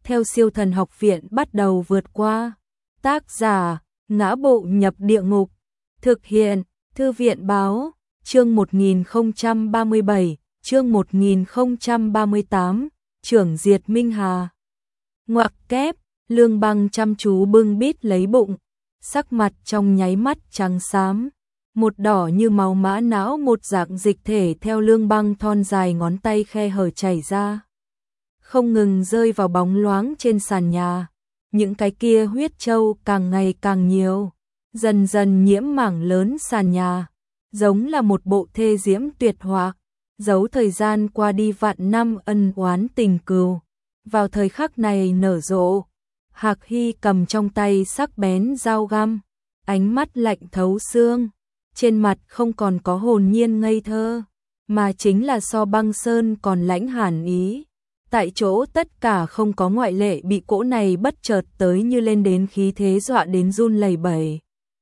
theo Siêu Thần Học Viện bắt đầu vượt qua. Tác giả: Ngã Bộ Nhập Địa Ngục. Thực hiện: Thư viện báo. Chương 1037, chương 1038, Trưởng Diệt Minh Hà. Ngoặc kép, Lương Băng chăm chú bưng bít lấy bụng, sắc mặt trong nháy mắt trắng xám, một đỏ như máu mã não, một dạng dịch thể theo Lương Băng thon dài ngón tay khe hở chảy ra, không ngừng rơi vào bóng loáng trên sàn nhà. Những cái kia huyết châu càng ngày càng nhiều, dần dần nhiễm mảng lớn sàn nhà, giống là một bộ thê diễm tuyệt họa, giấu thời gian qua đi vạn năm ân oán tình cừu, vào thời khắc này nở rộ. Hạc Hy cầm trong tay sắc bén dao găm, ánh mắt lạnh thấu xương, trên mặt không còn có hồn nhiên ngây thơ, mà chính là so băng sơn còn lãnh hàn ý. Tại chỗ tất cả không có ngoại lệ bị cỗ này bất chợt tới như lên đến khí thế dọa đến run lẩy bẩy.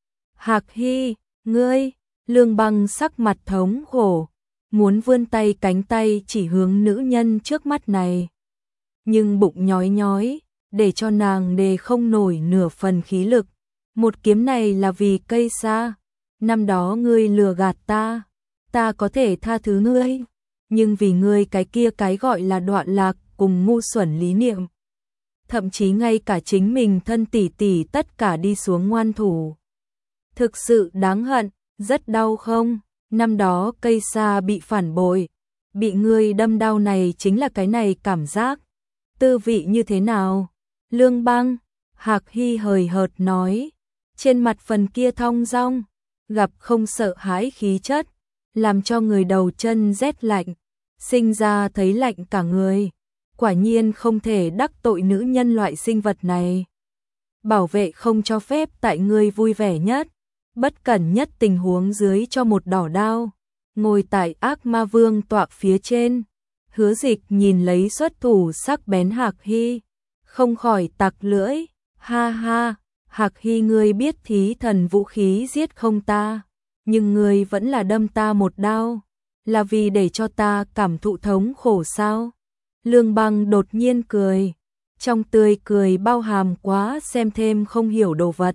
Hạc Hy, ngươi! Lương Băng sắc mặt thống khổ, muốn vươn tay cánh tay chỉ hướng nữ nhân trước mắt này. Nhưng bụng nhói nhói, để cho nàng đề không nổi nửa phần khí lực. Một kiếm này là vì cây sa. Năm đó ngươi lừa gạt ta, ta có thể tha thứ ngươi. Nhưng vì ngươi cái kia cái gọi là đoạn lạc cùng ngu xuẩn lý niệm. Thậm chí ngay cả chính mình thân tỷ tỷ tất cả đi xuống ngoan thủ. Thực sự đáng hận, rất đau không? Năm đó cây sa bị phản bội, bị ngươi đâm đau này chính là cái này cảm giác. Tư vị như thế nào? Lương Băng, Hạc Hy hời hợt nói, trên mặt phần kia thong dong, gặp không sợ hãi khí chất, làm cho người đầu chân rét lạnh, sinh ra thấy lạnh cả người. Quả nhiên không thể đắc tội nữ nhân loại sinh vật này. Bảo vệ không cho phép tại ngươi vui vẻ nhất, bất cẩn nhất tình huống dưới cho một đỏ đao. Ngồi tại ác ma vương tọa phía trên, Hứa Dịch nhìn lấy xuất thủ sắc bén Hạc Hy, không khỏi tặc lưỡi. Ha ha, Hạc Hy, ngươi biết thí thần vũ khí giết không ta, nhưng ngươi vẫn là đâm ta một đao, là vì để cho ta cảm thụ thống khổ sao? Lương Băng đột nhiên cười, trong tươi cười bao hàm quá xem thêm không hiểu đồ vật.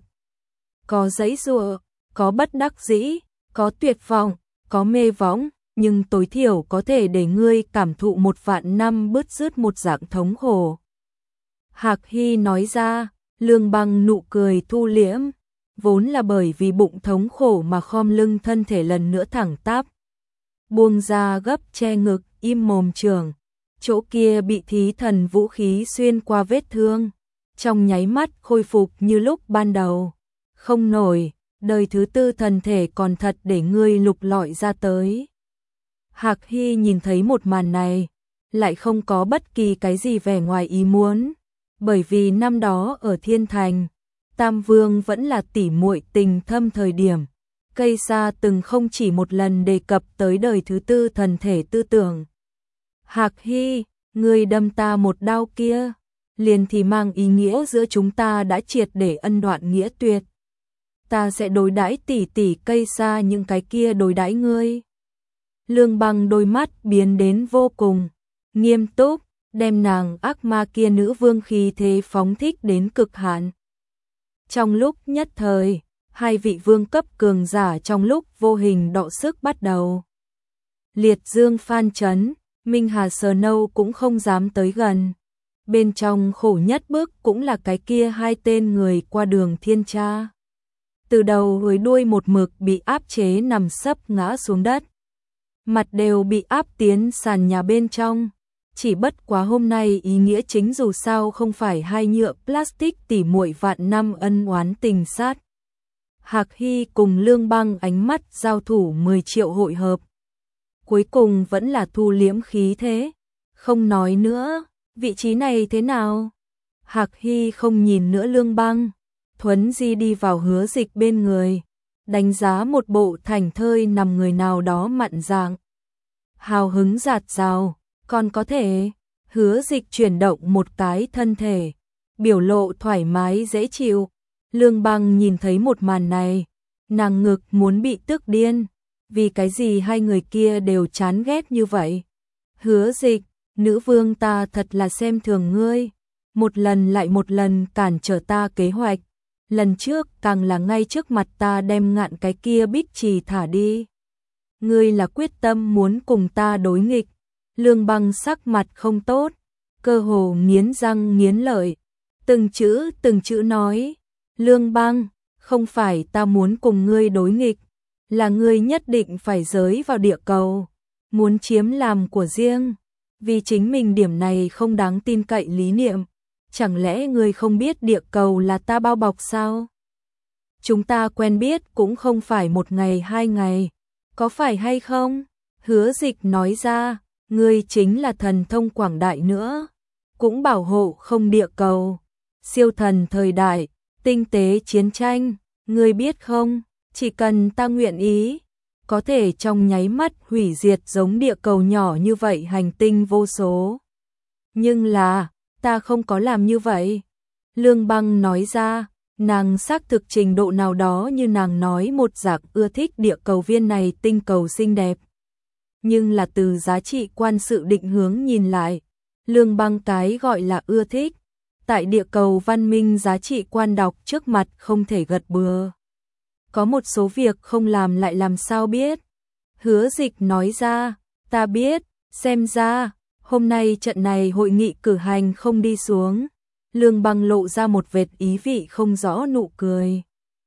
Có giãy giụa, có bất đắc dĩ, có tuyệt vọng, có mê võng, nhưng tối thiểu có thể để ngươi cảm thụ một vạn năm bứt rứt một dạng thống khổ. Hạc Hy nói ra. Lương Băng nụ cười thu liễm, vốn là bởi vì bụng thống khổ mà khom lưng, thân thể lần nữa thẳng tắp, buông ra gấp che ngực, im mồm trường. Chỗ kia bị thí thần vũ khí xuyên qua vết thương, trong nháy mắt khôi phục như lúc ban đầu. Không nổi, đời thứ tư thần thể còn thật để ngươi lục lọi ra tới. Hạc Hy nhìn thấy một màn này, lại không có bất kỳ cái gì vẻ ngoài ý muốn. Bởi vì năm đó ở Thiên Thành, Tam Vương vẫn là tỉ muội tình thâm thời điểm, cây sa từng không chỉ một lần đề cập tới đời thứ tư thần thể tư tưởng. Hạc Hy, ngươi đâm ta một đao kia, liền thì mang ý nghĩa giữa chúng ta đã triệt để ân đoạn nghĩa tuyệt. Ta sẽ đối đãi tỷ tỷ cây sa những cái kia đối đãi ngươi. Lương Băng đôi mắt biến đến vô cùng nghiêm túc, đem nàng ác ma kia nữ vương khí thế phóng thích đến cực hạn. Trong lúc nhất thời, hai vị vương cấp cường giả trong lúc vô hình đọ sức bắt đầu. Liệt Dương Phan Chấn, Minh Hà Sờ Nâu cũng không dám tới gần. Bên trong khổ nhất bức cũng là cái kia hai tên người qua đường thiên tra. Từ đầu với đuôi một mực bị áp chế nằm sấp ngã xuống đất. Mặt đều bị áp tiến sàn nhà bên trong. Chỉ bất quá hôm nay ý nghĩa chính dù sao không phải hai nhựa plastic tỉ muội vạn năm ân oán tình sát. Hạc Hy cùng Lương Băng ánh mắt giao thủ 10 triệu hội hợp. Cuối cùng vẫn là thu liễm khí thế. Không nói nữa, vị trí này thế nào? Hạc Hy không nhìn nữa Lương Băng, thuấn di đi vào Hứa Dịch bên người, đánh giá một bộ thảnh thơi nằm người nào đó mặn dạng. Hào hứng dạt dào. Còn có thể, Hứa Dịch chuyển động một cái thân thể, biểu lộ thoải mái dễ chịu. Lương Băng nhìn thấy một màn này, nàng ngực muốn bị tức điên. Vì cái gì hai người kia đều chán ghét như vậy? Hứa Dịch, nữ vương ta thật là xem thường ngươi. một lần lại một lần cản trở ta kế hoạch. Lần trước càng là ngay trước mặt ta đem ngạn cái kia Bích Trì thả đi. Ngươi là quyết tâm muốn cùng ta đối nghịch. Lương Băng sắc mặt không tốt, cơ hồ nghiến răng nghiến lợi, từng chữ nói, Lương Băng, không phải ta muốn cùng ngươi đối nghịch, là ngươi nhất định phải rơi vào địa cầu, muốn chiếm làm của riêng, vì chính mình điểm này không đáng tin cậy lý niệm, chẳng lẽ ngươi không biết địa cầu là ta bao bọc sao? Chúng ta quen biết cũng không phải một ngày hai ngày, có phải hay không? Hứa Dịch nói ra, ngươi chính là thần thông quảng đại nữa, cũng bảo hộ không địa cầu, siêu thần thời đại, tinh tế chiến tranh, ngươi biết không, chỉ cần ta nguyện ý, có thể trong nháy mắt hủy diệt giống địa cầu nhỏ như vậy hành tinh vô số. Nhưng là, ta không có làm như vậy. Lương Băng nói ra, nàng xác thực trình độ nào đó như nàng nói một dạng ưa thích địa cầu viên này tinh cầu xinh đẹp. Nhưng là từ giá trị quan sự định hướng nhìn lại, Lương Băng cái gọi là ưa thích, tại địa cầu văn minh giá trị quan đọc trước mặt không thể gật bừa. Có một số việc không làm lại làm sao biết. Hứa Dịch nói ra, ta biết, xem ra, hôm nay trận này hội nghị cử hành không đi xuống. Lương Băng lộ ra một vệt ý vị không rõ nụ cười.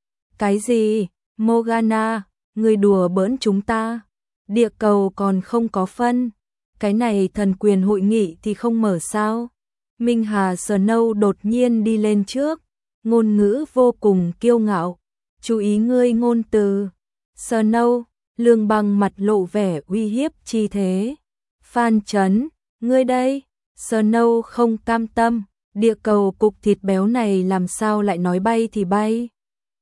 Cái gì, Morgana, ngươi đùa bỡn chúng ta, địa cầu còn không có phân, cái này thần quyền hội nghị thì không mở sao. Minh Hà Snow đột nhiên đi lên trước, ngôn ngữ vô cùng kiêu ngạo, chú ý ngươi ngôn từ. Snow, Lương Băng mặt lộ vẻ uy hiếp chi thế. Phan Chấn, ngươi đây, Snow không cam tâm, địa cầu cục thịt béo này làm sao lại nói bay thì bay.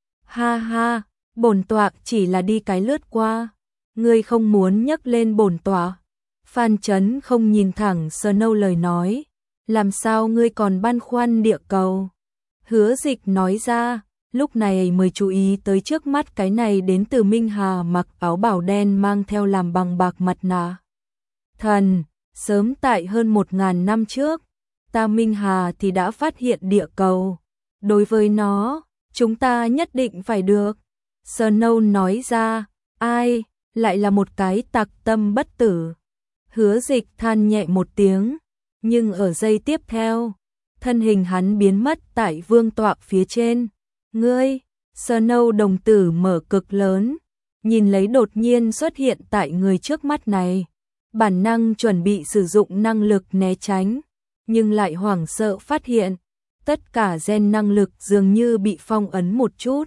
Ha ha, bổn tọa chỉ là đi cái lướt qua, ngươi không muốn nhấc lên bổn tọa. Phan Chấn không nhìn thẳng Snow lời nói, làm sao ngươi còn băn khoăn địa cầu. Hứa Dịch nói ra, lúc này mới chú ý tới trước mắt cái này đến từ Minh Hà mặc áo bào đen mang theo làm bằng bạc mặt nạ. Thần, sớm tại hơn 1000 năm trước, ta Minh Hà thì đã phát hiện địa cầu. Đối với nó, chúng ta nhất định phải được. Snow nói ra, ai, lại là một cái tặc tâm bất tử. Hứa Dịch than nhẹ một tiếng, nhưng ở giây tiếp theo, thân hình hắn biến mất tại vương tọa phía trên. Ngươi, Snow đồng tử mở cực lớn, nhìn lấy đột nhiên xuất hiện tại người trước mắt này. Bản năng chuẩn bị sử dụng năng lực né tránh, nhưng lại hoảng sợ phát hiện, tất cả gen năng lực dường như bị phong ấn một chút.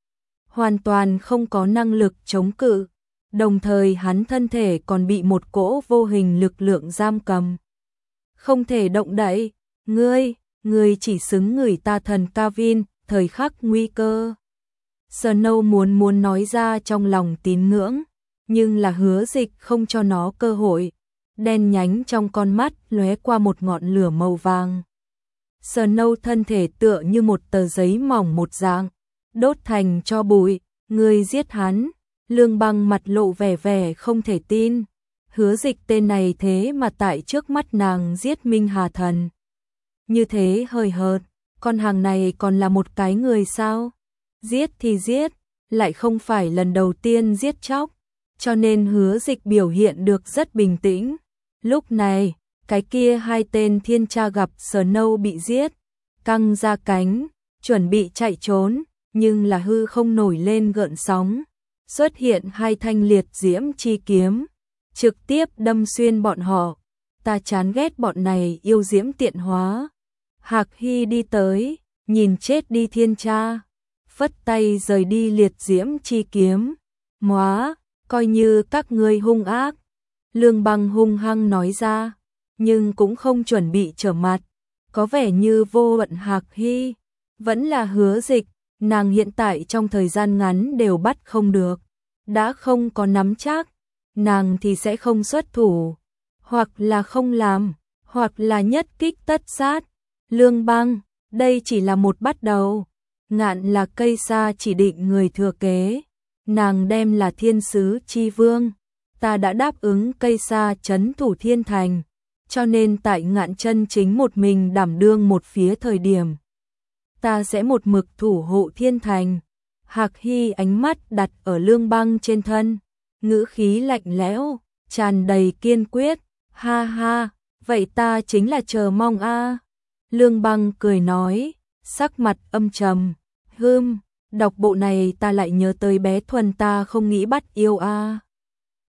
Hoàn toàn không có năng lực chống cự, đồng thời hắn thân thể còn bị một cỗ vô hình lực lượng giam cầm. Không thể động đậy, ngươi chỉ xứng người ta thần Kavin, thời khắc nguy cơ. Snow muốn nói ra trong lòng tín ngưỡng, nhưng là Hứa Dịch không cho nó cơ hội. Đen nhánh trong con mắt lóe qua một ngọn lửa màu vàng. Snow thân thể tựa như một tờ giấy mỏng một dạng, đốt thành tro bụi. Ngươi giết hắn. Lương Băng mặt lộ vẻ không thể tin. Hứa Dịch tên này thế mà tại trước mắt nàng giết Minh Hà thần. Như thế hời hợt, con hàng này còn là một cái người sao? Giết thì giết, lại không phải lần đầu tiên giết chóc, cho nên Hứa Dịch biểu hiện được rất bình tĩnh. Lúc này, cái kia hai tên thiên tra gặp Snow bị giết, căng ra cánh, chuẩn bị chạy trốn, nhưng là hư không nổi lên gợn sóng, xuất hiện hai thanh liệt diễm chi kiếm, trực tiếp đâm xuyên bọn họ. Ta chán ghét bọn này yêu diễm tiện hóa. Hạc Hy đi tới, nhìn chết đi thiên tra, phất tay rời đi liệt diễm chi kiếm. Móa, coi như các ngươi hung ác. Lương Băng hung hăng nói ra, nhưng cũng không chuẩn bị trở mặt. Có vẻ như vô luận Hạc Hy, vẫn là Hứa Dịch, nàng hiện tại trong thời gian ngắn đều bắt không được. Đã không có nắm chắc, nàng thì sẽ không xuất thủ. Hoặc là không làm, hoặc là nhất kích tất sát. Lương Băng, đây chỉ là một bắt đầu. Ngạn là cây sa chỉ định người thừa kế. Nàng đem là thiên sứ chi vương. Ta đã đáp ứng cây sa trấn thủ thiên thành. cho nên tại Ngạn chân chính một mình đảm đương một phía thời điểm. Ta sẽ một mực thủ hộ thiên thành. Hạc Hy ánh mắt đặt ở Lương Băng trên thân, ngữ khí lạnh lẽo, tràn đầy kiên quyết, ha ha, vậy ta chính là chờ mong a. Lương Băng cười nói, sắc mặt âm trầm, đọc bộ này ta lại nhớ tới bé Thuần ta không nghĩ bắt yêu a.